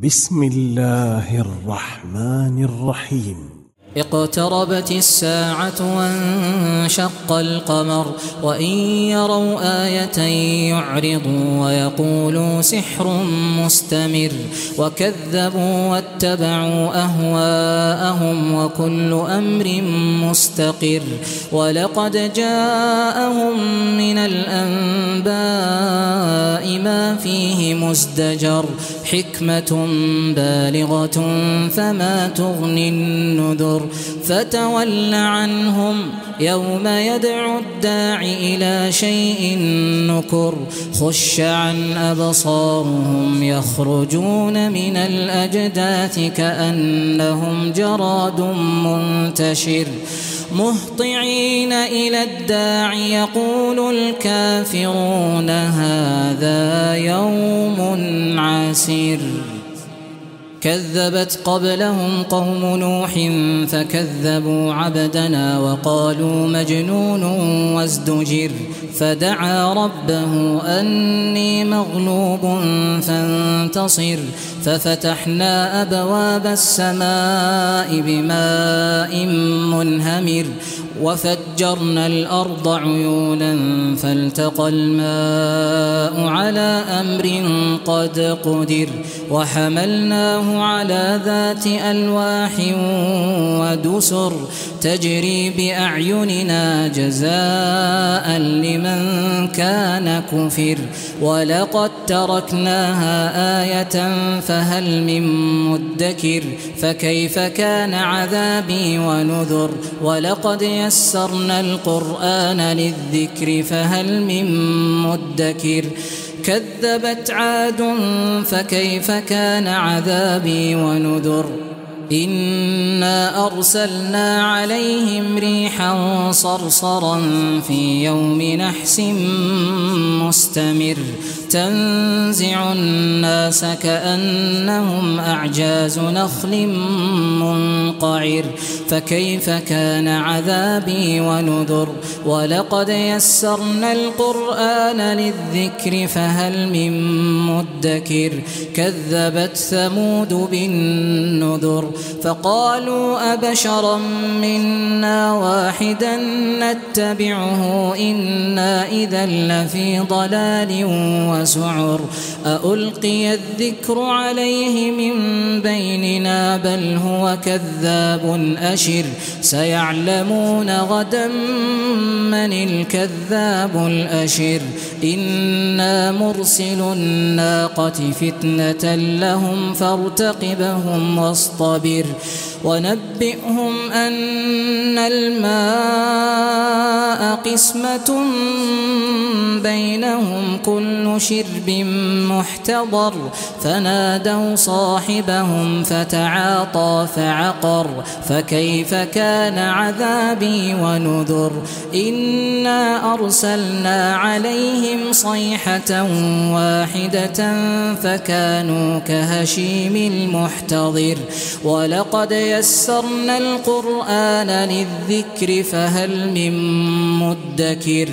بسم الله الرحمن الرحيم. اقتربت الساعة وانشق القمر وإن يروا آية يعرضوا ويقولوا سحر مستمر وكذبوا واتبعوا أهواءهم وكل أمر مستقر ولقد جاءهم من الأنباء ما فيه مزدجر حكمة بالغة فما تغني النذر فتول عنهم يوم يدعو الداع إلى شيء نكر خش عن أبصارهم يخرجون من الأجداث كأنهم جراد منتشر مهطعين إلى الداع يقول الكافرون هذا يوم عسير كذبت قبلهم قوم نوح فكذبوا عبدنا وقالوا مجنون وازدجر فدعا ربه أني مغلوب فانتصر ففتحنا أبواب السماء بماء منهمر وفجرنا الأرض عيونا فالتقى الماء على أمر قد قدر وحملناه على ذات ألواح ودسر تجري بأعيننا جزاء لمن كان كفر ولقد تركناها آية فهل من مدكر فكيف كان عذابي ونذر ولقد يسرنا القرآن للذكر فهل من مدكر كذبت عاد فكيف كان عذابي ونذر إنا أرسلنا عليهم ريحا صرصرا في يوم نحس مستمر تنزع الناس كأنهم أعجاز نخل منقعر فكيف كان عذابي ونذر ولقد يسرنا القرآن للذكر فهل من مدكر كذبت ثمود بالنذر فقالوا أبشرا منا واحدا نتبعه إنا إذا لفي ضلال وسعر ألقي الذكر عليه من بيننا بل هو كذاب أشر سيعلمون غدا من الكذاب الأشر إنا مرسل الناقة فتنة لهم فارتقبهم واصطبر ونبئهم أن الماء قسمة بينهم كل شرب محتضر فنادوا صاحبهم فتعاطى فعقر فكيف كان عذابي ونذر إنا أرسلنا عليهم صيحة واحدة فكانوا كهشيم المحتضر ولقد يسرنا القرآن للذكر فهل من مدكر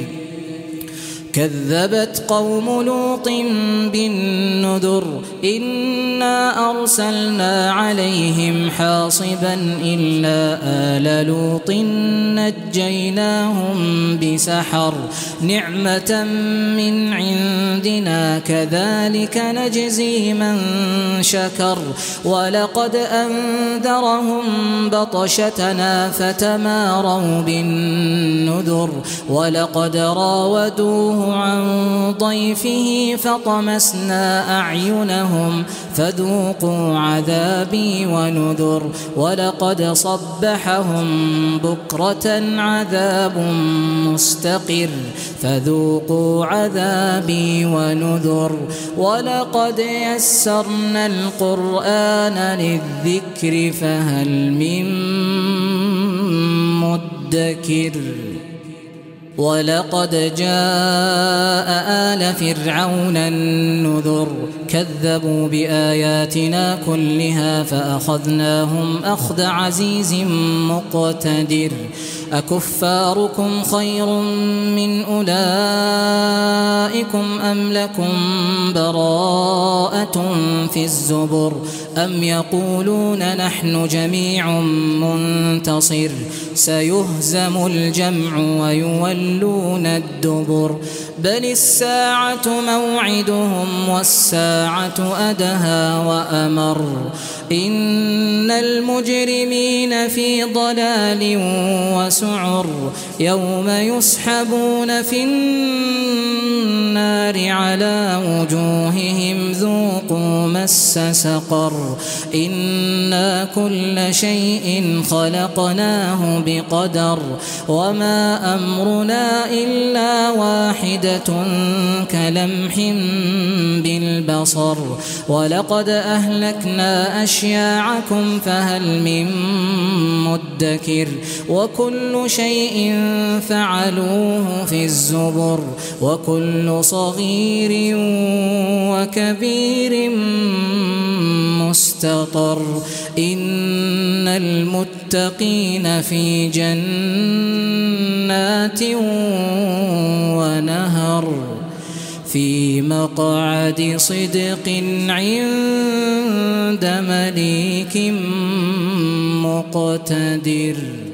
كذبت قوم لوط بالنذر إنا أرسلنا عليهم حاصبا إلا آل لوط نجيناهم بسحر نعمة من عندنا كذلك نجزي من شكر ولقد أنذرهم بطشتنا فتماروا بالنذر ولقد راودوه عن ضيفه فطمسنا أعينهم فذوقوا عذابي ونذر ولقد صبحهم بكرة عذاب مستقر فذوقوا عذابي ونذر ولقد يسرنا القرآن للذكر فهل من مدكر ولقد جاء آل فرعون النذر كذبوا بآياتنا كلها فأخذناهم أخذ عزيز مقتدر أكفاركم خير من أولئكم أم لكم براءة في الزبر أم يقولون نحن جميع منتصر سيهزم الجمع ويولون الدبر بل الساعة موعدهم والساعة أدهى وأمر إن المجرمين في ضلال وسعر يوم يسحبون في النار على وجوههم ذوقوا مس سقر إنا كل شيء خلقناه بقدر وما أمرنا إلا واحدة كلمح بالبصر ولقد أهلكنا أشياعكم فهل من مدكر وكل شيء فعلوه في الزبر وكل صغير وكبير مستطر إن المتقين في جنات ونهر في مقعد صدق عند مليك مقتدر.